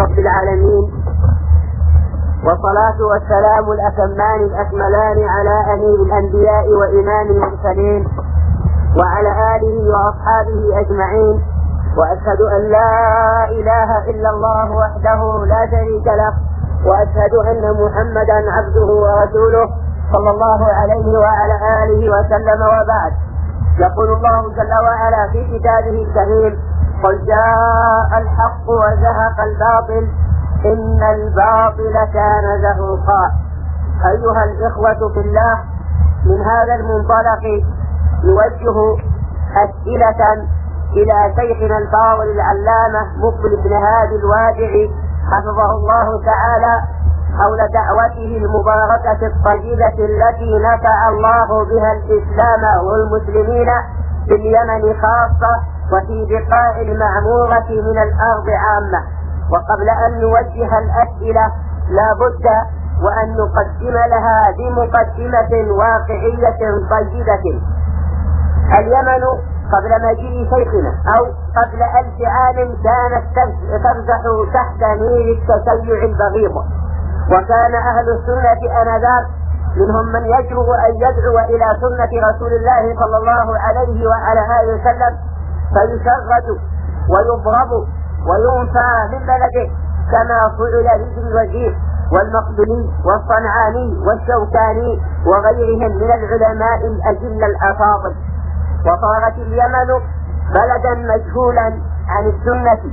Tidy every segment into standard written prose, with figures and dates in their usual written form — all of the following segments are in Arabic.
رب العالمين، والصلاة والسلام الأتمان الأكملان على أمير الأنبياء وإمام المرسلين وعلى آله وأصحابه أجمعين، وأشهد أن لا إله إلا الله وحده لا شريك له، وأشهد أن محمدا عبده ورسوله صلى الله عليه وعلى آله وسلم. وبعد، يقول الله جل وعلا في كتابه الكريم: قل جاء الحق وزهق الباطل إن الباطل كان زهوقا. أيها الإخوة في الله، من هذا المنطلق نوجه أسئلة إلى شيخنا الفاضل العلامة مقبل بن هادي الوادعي حفظه الله تعالى حول دعوته المباركة الطيبة التي نفع الله بها الإسلام والمسلمين في اليمن خاصة وفي بقاع المعمورة من الأرض عامة. وقبل أن نوجه الأسئلة لا بد وأن نقدم لها بمقدمة واقعية طيبة. اليمن قبل مجيء شيخنا أو قبل 1000 عام كانت ترزح تحت نير التشيع البغيض، وكان أهل السنة آنذاك منهم من يجرؤ أن يدعو إلى سنة رسول الله صلى الله عليه وعلى آله وسلم فيشرد ويضرب وينفى من بلده، كما فعل لابن الوزير والمقدوني والصنعاني والشوكاني وغيرهم من العلماء الأجل الأفاضل. وصارت اليمن بلدا مجهولا عن السنة،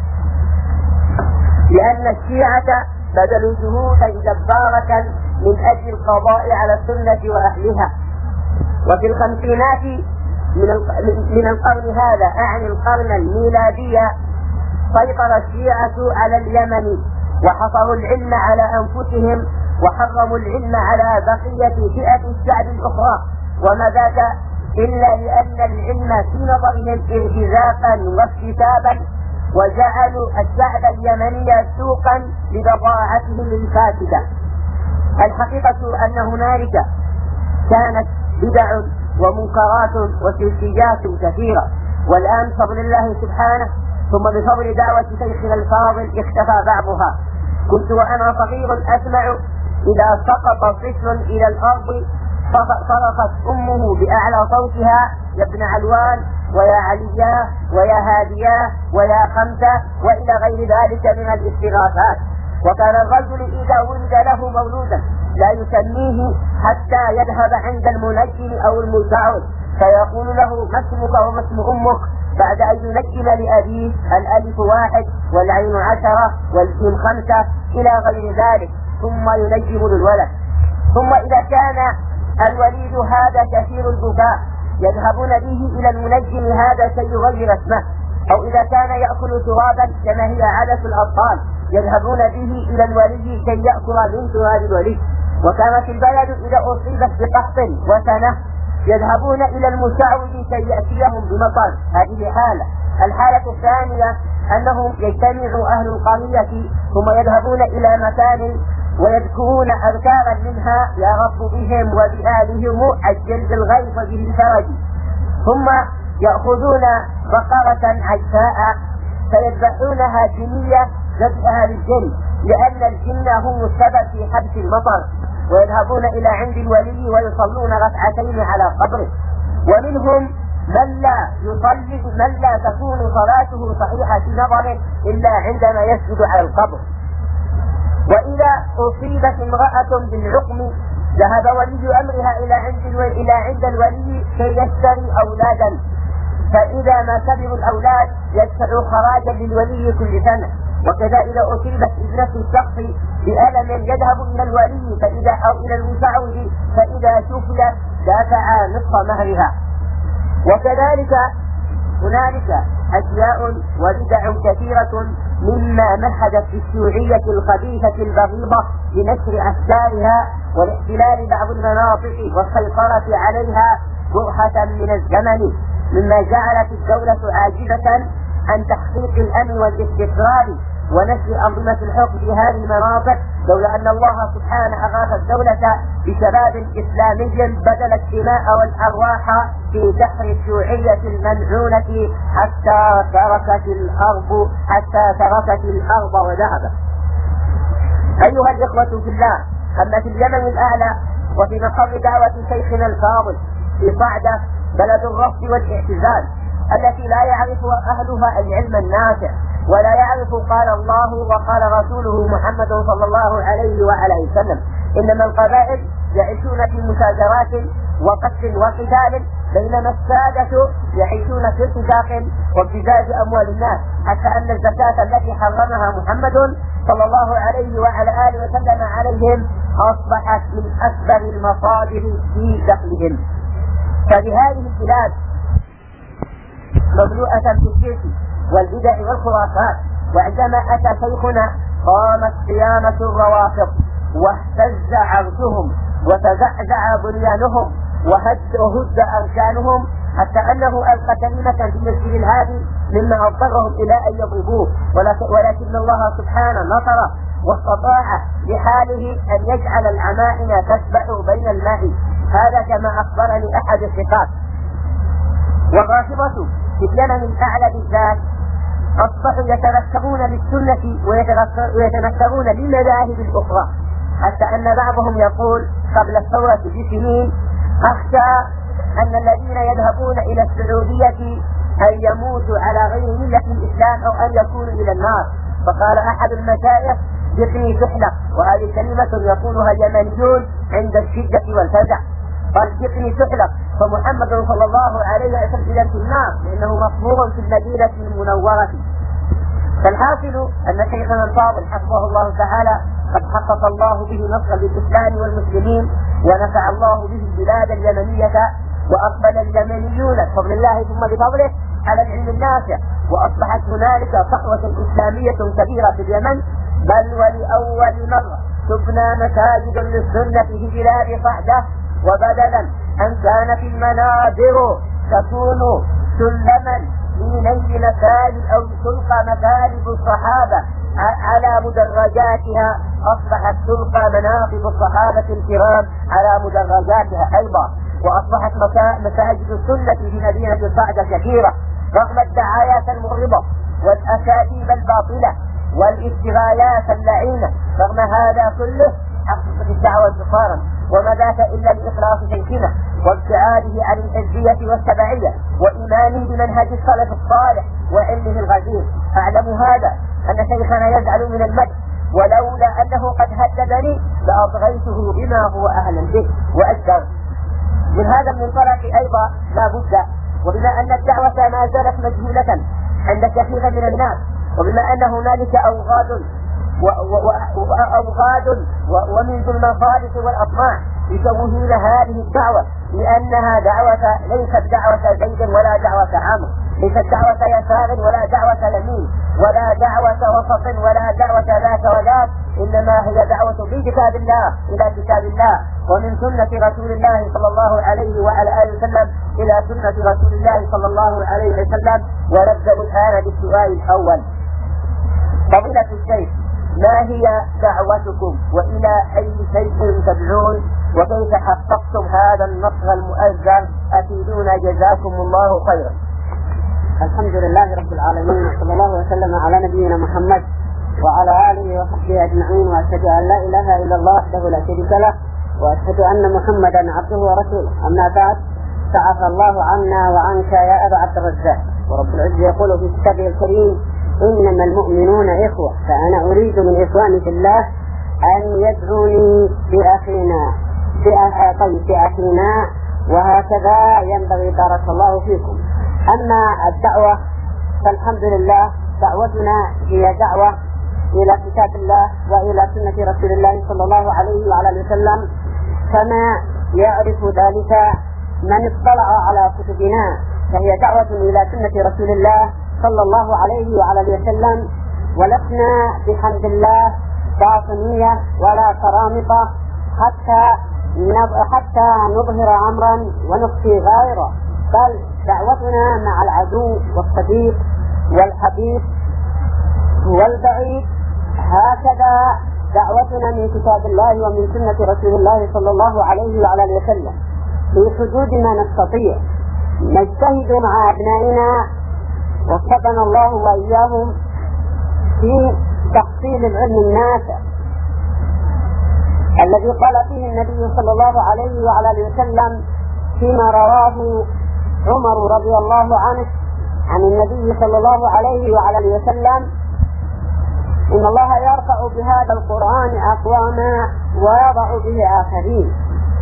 لأن الشيعة بذلوا جهودا جبارة من أجل القضاء على السنة وأهلها. وفي الخمسينات من القرن هذا، أعني القرن الميلادي، سيطر الشيعة على اليمن وحصروا العلم على أنفسهم وحرموا العلم على بقية فئة الشعب الأخرى، وما ذاك إلا لأن العلم في نظرهم ارتزاقا واكتسابا، وجعلوا الشعب اليمني سوقا لبضاعتهم الفاسدة. الحقيقة أن هنالك كانت بدع ومنكرات وسلوكيات كثيرة، والآن بفضل الله سبحانه ثم بفضل دعوة شيخنا الفاضل اختفى بعضها. كنت وأنا صغير أسمع إذا سقط طفل إلى الأرض صرخت أمه بأعلى صوتها: يا ابن علوان، ويا عليا، ويا هاديا، ويا خمسة، وإلى غير ذلك من الاستغاثات. وكان الرجل إذا ولد له مولودا لا يسميه حتى يذهب عند المنجم أو المساعد فيقول له: ما اسمك وما اسم أمك؟ بعد أن ينجم لأبيه: الألف 1 والعين 10 والجيم 5 إلى غير ذلك، ثم ينجم للولد. ثم إذا كان الوليد هذا كثير البكاء يذهبون به إلى المنجم هذا كي يغير اسمه، أو إذا كان يأكل ترابا كما هي عادة الأطفال يذهبون به إلى الولي كي يأكل من تراب الولي. وكانت البلد إذا أصيبت بقحط وسنة يذهبون إلى المساعد كي يأتيهم بمطر. هذه حالة. الحالة الثانية أنهم يجتمع أهل القرية ثم يذهبون إلى مكان ويذكرون أذكارا منها: يا رب بهم وبآلهم الجلد الغيظ به الفرج. ثم يأخذون بقرة عجفاء فيذبحونها جنية ذبحها للجن، لأن الجن هم السبب في حبس المطر، ويذهبون إلى عند الولي ويصلون ركعتين على قبره. ومنهم من لا يصلي، من لا تكون صلاته صحيحة في نظره إلا عندما يسجد على القبر. وإذا أصيبت امرأة بالعقم ذهب ولي أمرها إلى عند الولي كي يشتري أولادا، فإذا ما كبروا الأولاد يدفع خراجا للولي كل سنة. وكذا إذا أصيبت ابنة الشخص بألم يذهب إلى الولي أو إلى المساعد، فإذا شفلت دافع نصف مهرها. وكذلك هنالك أشياء وبدع كثيرة مما مهدت في الشيوعية الخبيثة البغيضة لنشر أفكارها والاحتلال بعض المناطق والسيطرة عليها برهة من الزمن، مما جعلت الدولة عاجزة عن تحقيق الأمن والاستقرار ونشر أنظمة الحكم في هذه المناطق، لولا أن الله سبحانه أغاث الدولة بشباب إسلامي بذل الدماء والأرواح في دحر الشيوعية الملعونة حتى تركت الأرض وذهبت. أيها الإخوة في الله، أما في اليمن الأعلى وفي مقر دعوة شيخنا الفاضل في صعدة بلد الرفض والاعتزال التي لا يعرف أهلها العلم النافع ولا يعرف قال الله وقال رسوله محمد صلى الله عليه وعلى وسلم، إنما القبائل يعيشون في مساجرات وقتل وقتال، بينما السادة يعيشون في ارتزاق وابتزاز أموال الناس، حتى أن الزكاة التي حرمها محمد صلى الله عليه وعلى آله وسلم عليهم أصبحت من أكبر المصادر في دخلهم. فبهذه البلاد مملوءة بالشرك والبدع والخرافات، وعندما أتى شيخنا قامت قيامة الروافض واهتز عرشهم وتزعزع بنيانهم وهز أركانهم، حتى أنه ألقى كلمة في المسجد الهادي مما أضطرهم إلى أن يضربوه، ولكن الله سبحانه نصره واستطاع بحاله أن يجعل العمائم تسبح بين الماء. هذا كما أخبرني أحد الثقات. والرافضة في اليمن الأعلى بالذات أصبحوا يتنكرون للسنة ويتنكرون للمذاهب الأخرى، حتى أن بعضهم يقول قبل الثورة بسنين: أخشى أن الذين يذهبون إلى السعودية أن يموتوا على غير ملة الإسلام أو أن يكونوا إلى النار. فقال أحد المشايخ: جفني تحلق، وهذه كلمة يقولها اليمنيون عند الشدة والفزع. قال: جفني تحلق، فمحمد صلى الله عليه وسلم في النار لأنه مصبوغ في المدينة المنورة. فالحاصل أن شيخنا الفاضل حفظه الله تعالى قد حقق الله به نصرا للإسلام والمسلمين، ونفع الله به البلاد اليمنية، وأقبل اليمنيون بفضل الله ثم بفضله على العلم النافع، وأصبحت هنالك صحوة إسلامية كبيرة في اليمن، بل ولأول مرة تبنى مساجد للسنة في بلاد صعدة، وبدلا أن كانت المنابر تكون سلما لنيل مثال أو تلقى مثالب الصحابة على مدرجاتها، أصبحت تلقى مناقب الصحابة الكرام على مدرجاتها أيضا، وأصبحت مساجد السنة في مدينة صعدة كثيرة، رغم الدعايات المغرضة والأكاذيب الباطلة والاستغاثات اللعينة. رغم هذا كله حققت الدعوة انتصارا، وما ذاك إلا بإخلاص شيخنا وابتعاده عن الحزبية والتبعية وإيمانه بمنهج السلف الصالح وعلمه الغزير. أعلم هذا أن شيخنا يزعل من المدح، ولولا أنه قد هددني لأطغيته بما هو أهلا به وأجدر. من هذا المنطلق أيضا لا بد، وبما أن الدعوة ما زالت مجهولة عند كثير من الناس، وبما أن هنالك أوغاد ومن ذو المصالح والأطماع يشوهون هذه الدعوة، لأنها دعوة ليست دعوة زيد ولا دعوة عمرو، ليست دعوة يسار ولا دعوة يمين ولا دعوة وسط ولا دعوة ذاك وذاك، إنما هي دعوة في كتاب الله إلى كتاب الله، ومن سنة رسول الله صلى الله عليه وعلى آله وسلم إلى سنة رسول الله صلى الله عليه وسلم. ونبدأ الآن بالسؤال الأول: فضيلة الشيخ، ما هي دعوتكم وإلى أي شيء تدعون وكيف حققتم هذا النصر المؤزر؟ أفيدونا جزاكم الله خيرا. الحمد لله رب العالمين، وصلى الله وسلم على نبينا محمد وعلى آله وصحبه أجمعين، وأشهد أن لا إله إلا الله وحده لا شريك له، وأشهد أن محمدا عبده ورسوله. أما بعد، تعافى الله عنا وعنك يا أبا عبد الرزاق. ورب العزة يقول في كتابه الكريم: إنما المؤمنون إخوة، فأنا أريد من إخواني في الله أن يدعوني بأخينا، وهكذا ينبغي. بارك الله فيكم. أما الدعوة فالحمد لله دعوتنا هي دعوة إلى كتاب الله وإلى سنة رسول الله صلى الله عليه وعلى وسلم، كما يعرف ذلك من اطلع على كتبنا، فهي دعوة إلى سنة رسول الله صلى الله عليه وعلى وسلم. ولسنا بحمد الله باطنية ولا كرامطة حتى نظهر أمرا ونخفي غيره، بل دعوتنا مع العدو والصديق والحبيب والبعيد. هكذا دعوتنا من كتاب الله ومن سنة رسول الله صلى الله عليه وعلى آله وسلم في حدود ما نستطيع، نجتهد مع أبنائنا وفقنا الله وإياهم في تحصيل العلم النافع الذي قال فيه النبي صلى الله عليه وعلى آله وسلم فيما رواه عمر رضي الله عنه عن النبي صلى الله عليه وعلى آله وسلم: إن الله يرفع بهذا القرآن أقواما ويضع به آخرين.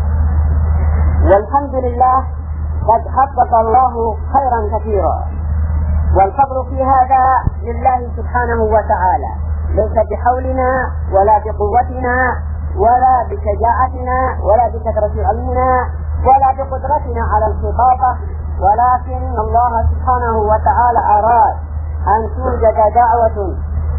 والحمد لله قد حقق الله خيرا كثيرا، والفضل في هذا لله سبحانه وتعالى، ليس بحولنا ولا بقوتنا ولا بشجاعتنا ولا بكثرة علمنا ولا بقدرتنا على الخطابة، ولكن الله سبحانه وتعالى أراد أن توجد دعوة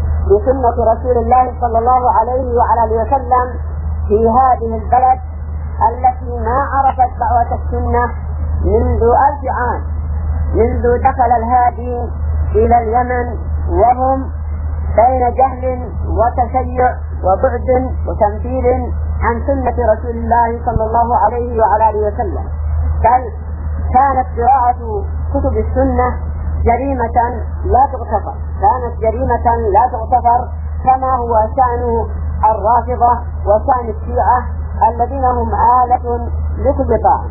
بسنة رسول الله صلى الله عليه وعلى آله وسلم في هذه البلد التي ما عرفت دعوة السنة منذ 1000 عام، منذ دخل الهادي إلى اليمن وهم بين جهل وتشيع وبعد وتمثيل عن سنة رسول الله صلى الله عليه وعلى آله وسلم، بل كانت قراءة كتب السنة جريمة لا تغتفر، كانت جريمة لا تغتفر، كما هو شأن الرافضة وشأن الشيعة الذين هم آلة لكل طاعة.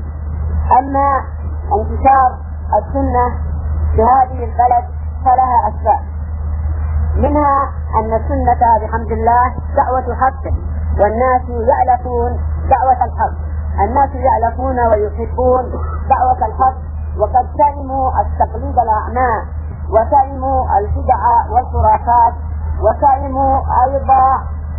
أما انتشار السنة في هذه البلد فلها أسباب، منها أن السنة بحمد الله دعوة حق، والناس يألفون دعوة الحق، الناس يألفون ويحبون دعوة الحق، وقد سئموا التقليد الأعمى وسئموا البدع والخرافات وسئموا أيضا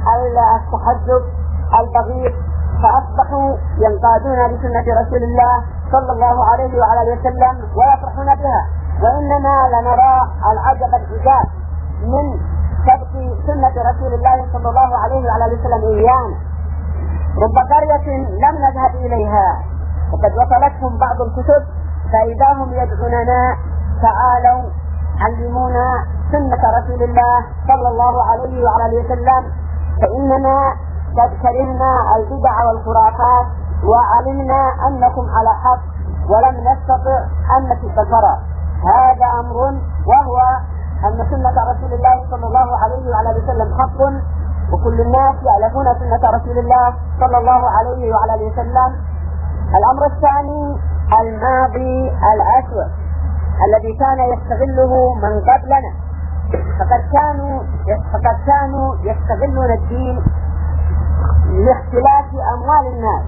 التحزب البغيض، فأصبحوا ينقادون لسنة رسول الله صلى الله عليه وعلى آله وسلم ويفرحون بها. وإنما لنرى العجب العجاب من سبق سنة رسول الله صلى الله عليه وعلى آله وسلم إيانا. رب قرية لم نذهب إليها وقد وصلتهم بعض الكتب فإذا هم يدعوننا: تعالوا علمونا سنة رسول الله صلى الله عليه وعلى آله وسلم، فإننا قد كرهنا البدع والخرافات وعلمنا أنكم على حق ولم نستطع أن نترك الفرع. هذا أمر، وهو أن سنة رسول الله صلى الله عليه وعلى آله وسلم حق، وكل الناس يعلمون سنة رسول الله صلى الله عليه وعلى آله وسلم. الأمر الثاني الماضي الأسود الذي كان يستغله من قبلنا، فقد كانوا يستغلون الدين لاختلاف أموال الناس،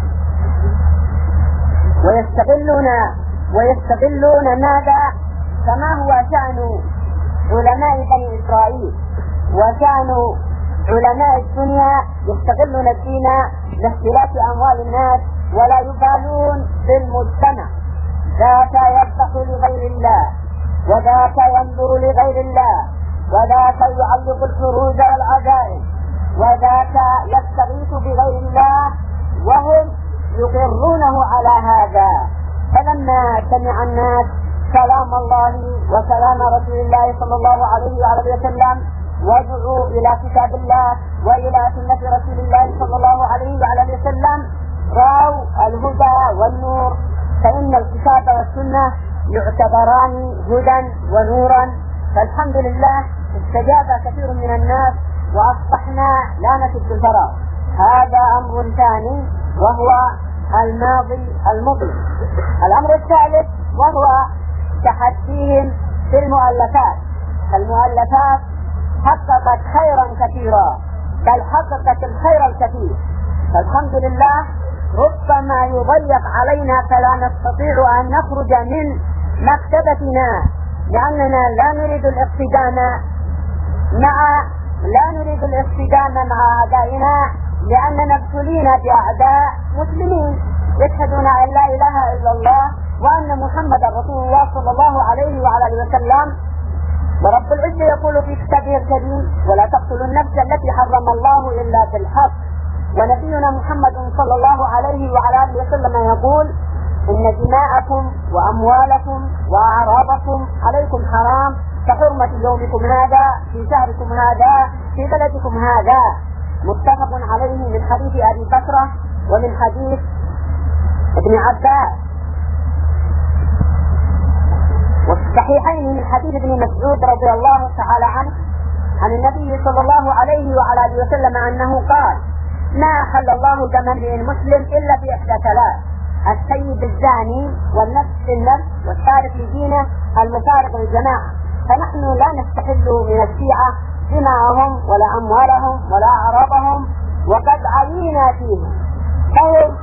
ويستغلون ماذا؟ كما هو شأن علماء بني إسرائيل وشأن علماء الدنيا، يستغلون الدين لاختلاف أموال الناس ولا يبالون بالمجتمع. ذاك يذبح لغير الله، وذاك ينظر لغير الله، وذاك يعلق الفروج والعزائم، وذاك يستغيث بغير الله، وهم يقرونه على هذا. فلما سمع الناس كلام الله وكلام رسول الله صلى الله عليه وآله وسلم ودعوا إلى كتاب الله وإلى سنة رسول الله صلى الله عليه وآله وسلم، رأوا الهدى والنور، فإن الكتاب والسنة يعتبران هدى ونورا. فالحمد لله استجاب كثير من الناس وأصبحنا لا نسد الفراغ. هذا أمر ثاني وهو الماضي المظلم. الأمر الثالث وهو تحديهم في المؤلفات. المؤلفات حققت خيرا كثيرا، بل حققت الخير الكثير. فالحمد لله ربما يضيق علينا فلا نستطيع أن نخرج من مكتبتنا، لأننا لا نريد الاقتدام مع أعدائنا، لأننا ابتلينا بأعداء مسلمين يشهدون أن لا إله إلا الله وأن محمد رسول الله صلى الله عليه وعلى آله وسلم. ورب العزة يقول في كتابه الكريم: ولا تقتلوا النفس التي حرم الله إلا بالحق. ونبينا محمد صلى الله عليه وعلى آله وسلم يقول: إن دماءكم وأموالكم وأعراضكم عليكم حرام كحرمة يومكم هذا في شهركم هذا في بلدكم هذا. متفق عليه من حديث أبي بكر ومن حديث ابن عباس، وفي الصحيحين من حديث ابن مسعود رضي الله تعالى عنه عن النبي صلى الله عليه وعلى آله وسلم أنه قال: ما أحل الله دم امرئ مسلم إلا بإحدى ثلاث: السيد الزاني، والنفس بالنفس، والتارك لدينه، المفارق للجماعة. فنحن لا نستحل من الشيعة دماءهم ولا أموالهم ولا أعراضهم، وقد علينا فيهم، فهم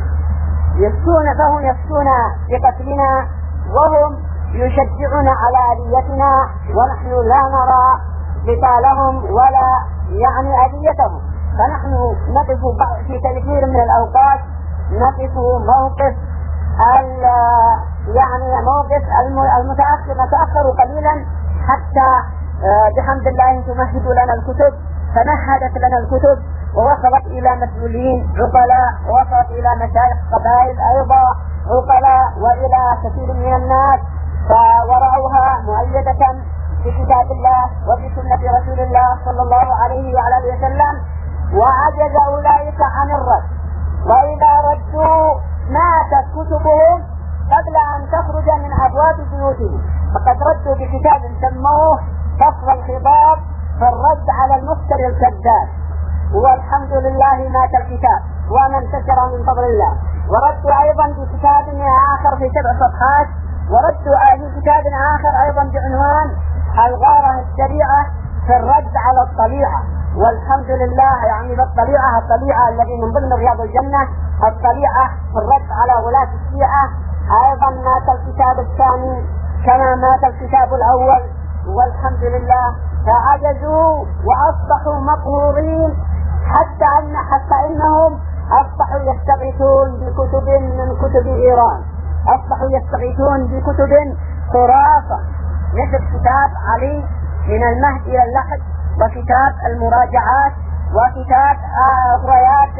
يفتون بقتلنا، وهم يشجعون على أذيتنا، ونحن لا نرى قتالهم ولا أذيتهم. فنحن نقف في كثير من الأوقات نقف موقف المتأخر، نتأخر قليلا حتى بحمد الله تمهد لنا الكتب، فمهدت لنا الكتب ووصلت إلى مسؤولين عقلاء، ووصلت إلى مشايخ قبائل أيضا عقلاء، وإلى كثير من الناس، ورأوها مؤيدة في كتاب الله وفي سنة رسول الله صلى الله عليه وعلى آله وسلم، وعجز أولئك عن الرد. وإذا ردوا ماتت كتبهم قبل أن تخرج من أبواب بيوتهم، فقد ردوا بكتاب سموه فصل الخطاب في الرد على المفتري الكذاب، والحمد لله مات الكتاب وما انتشر من فضل الله. وردوا أيضا بكتاب آخر في 7 صفحات، وردوا في كتاب آخر أيضا بعنوان الغارة السريعة في الرد على الطليعة. والحمد لله الطليعة الذي من ضمن رياض الجنة، الطليعة في الرد على غلاة الشيعة، أيضا مات الكتاب الثاني كما مات الكتاب الأول، والحمد لله. فعجزوا وأصبحوا مقهورين حتى إنهم أصبحوا يستغيثون بكتب من كتب إيران، أصبحوا يستغيثون بكتب خرافة، مثل كتاب علي من المهد إلى اللحد، وكتاب المراجعات، وكتاب روايات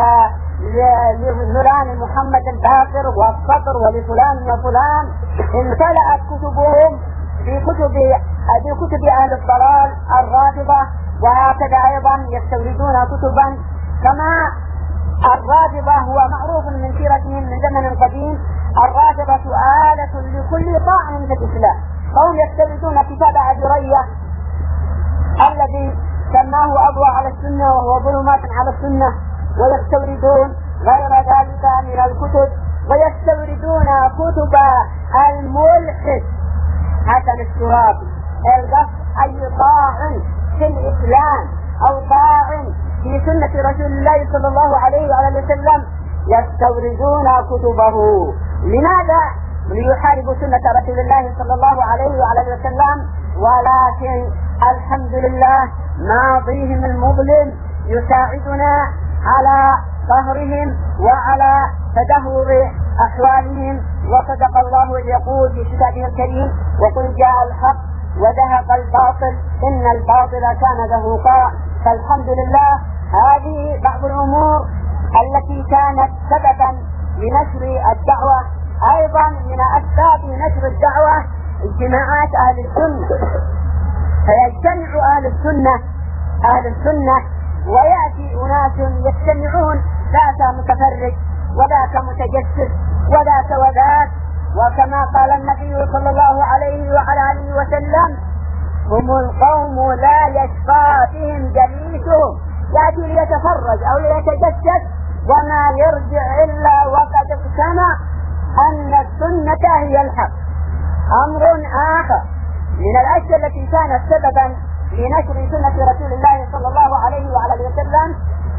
لفلان محمد الباقر والصقر ولفلان وفلان. امتلأت كتبهم بكتب أهل الضلال الرافضة، وهكذا أيضا يستوردون كتبا كما الرافضة هو معروف من سيرتهم من زمن قديم. الرافضة آلة لكل طاعن في الإسلام، فهم يستوردون كتاب أجرية الذي سماه أضواء على السنة وهو ظلمات على السنة، ويستوردون غير ذلك من الكتب، ويستوردون كتب الملحد حسن الترابي. القصد أي طاعن في الإسلام أو طاعن في سنة رسول الله صلى الله عليه وعلى وسلم يستوردون كتبه. لماذا؟ ليحاربوا سنة رسول الله صلى الله عليه وعلى وسلم. ولكن الحمد لله ماضيهم المظلم يساعدنا على قهرهم وعلى تدهور أحوالهم. وصدق الله يقول في كتابه الكريم: وقل جاء الحق وزهق الباطل إن الباطل كان زهوقا. فالحمد لله هذه بعض الأمور التي كانت سببا لنشر الدعوة. أيضا من أسباب نشر الدعوة اجتماعات أهل السنة، فيجتمع أهل السنة ويأتي أناس يجتمعون، ذاك متفرج وذاك متجسس وذاك وذاك. وكما قال النبي صلى الله عليه وعلى آله وسلم: هم القوم لا يشفى فيهم جليسهم، يأتي ليتفرج أو ليتجسس وما يرجع إلا وقد اقتنع أن السنة هي الحق. أمر آخر من الأشياء التي كانت سببا لنشر سنة رسول الله صلى الله عليه وعلى وسلم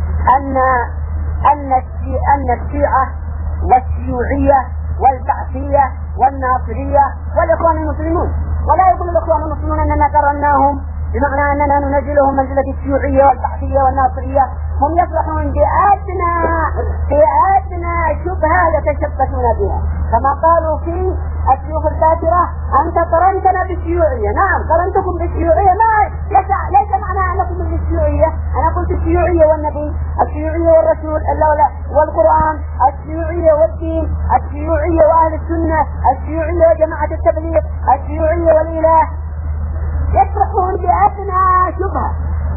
أن الشيعة والشيوعية والبعثية والناصرية والإخوان المسلمون، ولا يقول الإخوان المسلمون أننا قرناهم بمعنى أننا ننزلهم منزلة الشيوعية والبعثية والناصرية، هم يفرحون بأدنى شبهة يتشبثون بها، كما قالوا في الشيوخ الباكرة: أنت قرنتنا بالشيوعية. نعم قرنتكم بالشيوعية، ليس معنى أنكم بالشيوعية. أنا قلت الشيوعية والنبي، الشيوعية والرسول والقرآن، الشيوعية والدين، الشيوعية وأهل السنة، الشيوعية وجماعة التبليغ، الشيوعية والإله. شبهة.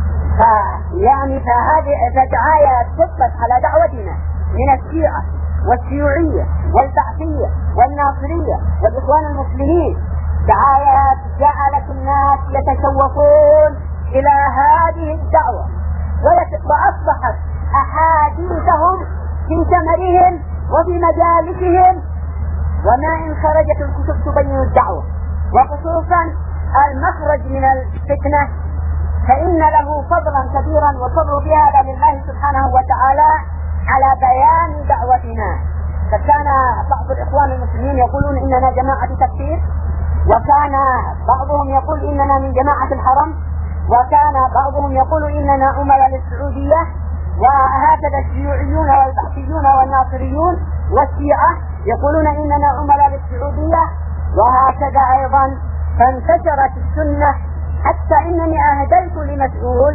فهذه دعاية تثبت على دعوتنا من الشيعة والشيوعية والبعثية والناصرية والإخوان المسلمين، دعايات جعلت الناس يتشوقون إلى هذه الدعوة، وأصبحت أحاديثهم في ثمرهم وفي مجالسهم، وما إن خرجت الكتب تبين الدعوة، وخصوصا المخرج من الفتنة فإن له فضلا كبيرا، والفضل في هذا لله سبحانه وتعالى على بيان دعوتنا. فكان بعض الإخوان المسلمين يقولون إننا جماعة تكفير، وكان بعضهم يقول إننا من جماعة الحرم، وكان بعضهم يقول إننا أمراء للسعودية، وهكذا الشيوعيون والبعثيون والناصريون والشيعة يقولون إننا أمراء للسعودية، وهكذا أيضا. فانتشرت السنة حتى إنني أهديت لمسؤول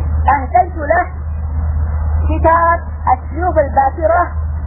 له كتاب السيوف الباترة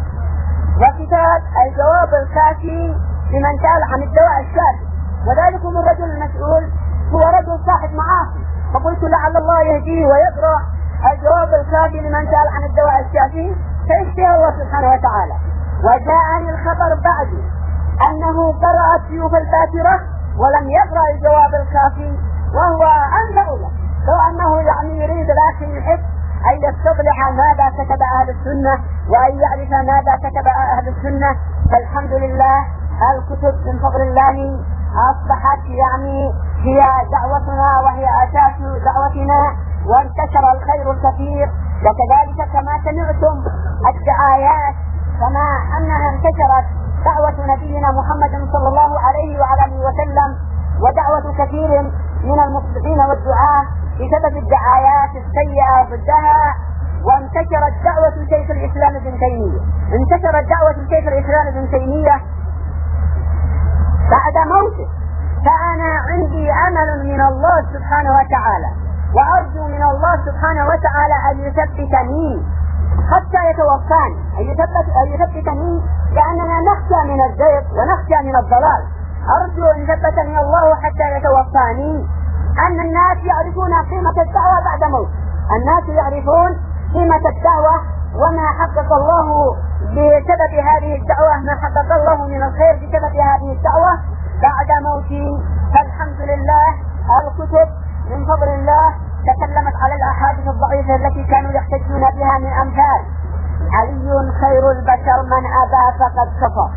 وكتاب الجواب الكافي لمن سأل عن الدواء الشافي، وذلك الرجل المسؤول هو رجل صاحب معاصي، فقلت لعل الله يهديه ويقرأ الجواب الكافي لمن سأل عن الدواء الشافي فيشفيه الله سبحانه وتعالى. وجاءني الخبر بعدي أنه قرأ السيوف الباترة ولم يقرأ الجواب الكافي، وهو أنبأ له لو أنه يريد لكن يحب أن يستطلع ماذا كتب أهل السنة وأن يعرف ماذا كتب أهل السنة. فالحمد لله الكتب من فضل الله أصبحت هي دعوتنا وهي أساس دعوتنا، وانتشر الخير الكثير. وكذلك كما سمعتم الدعايات كما أنها انتشرت دعوة نبينا محمد صلى الله عليه وعلى آله وسلم ودعوة كثير من المصلحين والدعاة بسبب الدعايات السيئة ضدها. وانتشرت دعوة شيخ الإسلام ابن تيمية، بعد موته. فأنا عندي أمل من الله سبحانه وتعالى، وأرجو من الله سبحانه وتعالى أن يثبتني حتى يتوفاني، أن يثبتني، لأننا نخشى من الزيغ ونخشى من الضلال. أرجو أن يثبتني الله حتى يتوفاني. أن الناس يعرفون قيمة الدعوة بعد موت، الناس يعرفون قيمة الدعوة وما حقق الله بسبب هذه الدعوة، ما حقق الله من الخير بسبب هذه الدعوة بعد موتي. فالحمد لله الكتب من فضل الله تكلمت على الأحاديث الضعيفة التي كانوا يحتجون بها من أمثال علي خير البشر من أبى فقد كفر،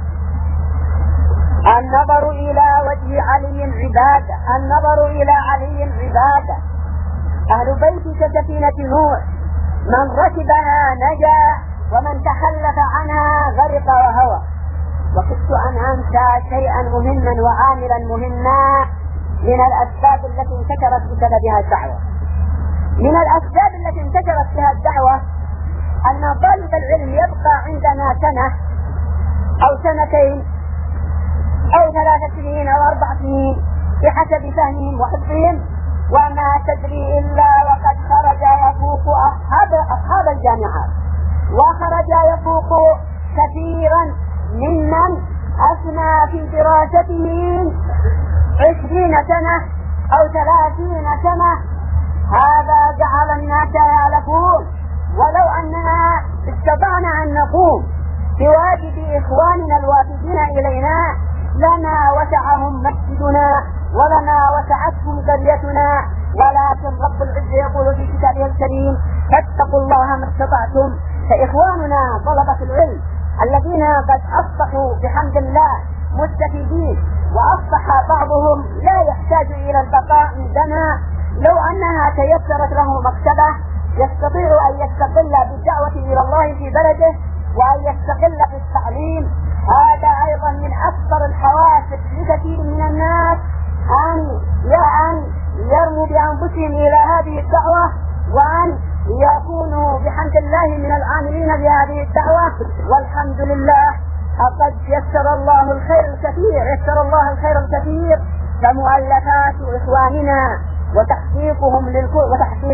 النظر إلى وجه علي عبادة، النظر إلى علي عبادة، أهل بيت كسفينة نوح من ركبها نجا ومن تخلف عنها غرق وهوى. وكدت أن أنسى شيئا مهما وعاملا مهما من الأسباب التي انتشرت بسببها الدعوة. من الأسباب التي انتشرت بها الدعوة أن طالب العلم يبقى عندنا سنة أو سنتين أو 3 سنين أو 4 سنين بحسب فهمهم وحفظهم، وما تدري إلا وقد خرج يفوق أصحاب الجامعات، وخرج يفوق كثيرا ممن أثنى في دراسته 20 سنة أو 30 سنة. هذا جعل الناس يألفون. ولو أننا استطعنا أن نقوم بواجب إخواننا الوافدين إلينا لما وسعهم مسجدنا ولما وسعتهم قريتنا، ولكن رب العزة يقول في كتابه الكريم فاتقوا الله ما استطعتم. فإخواننا طلبة العلم الذين قد أصبحوا بحمد الله مستفيدين، وأصبح بعضهم لا يحتاج إلى البقاء عندنا، لو أنها تيسرت له مكتبة يستطيع أن يستقل بالدعوة إلى الله في بلده وأن يستقل في التعليم. هذا أيضا من أكثر الحوافز لكثير من الناس أن يرموا بأنفسهم إلى هذه الدعوة، وأن يكونوا بحمد الله من العاملين بهذه الدعوة. والحمد لله قد يسر الله الخير الكثير كمؤلفات إخواننا وتحقيق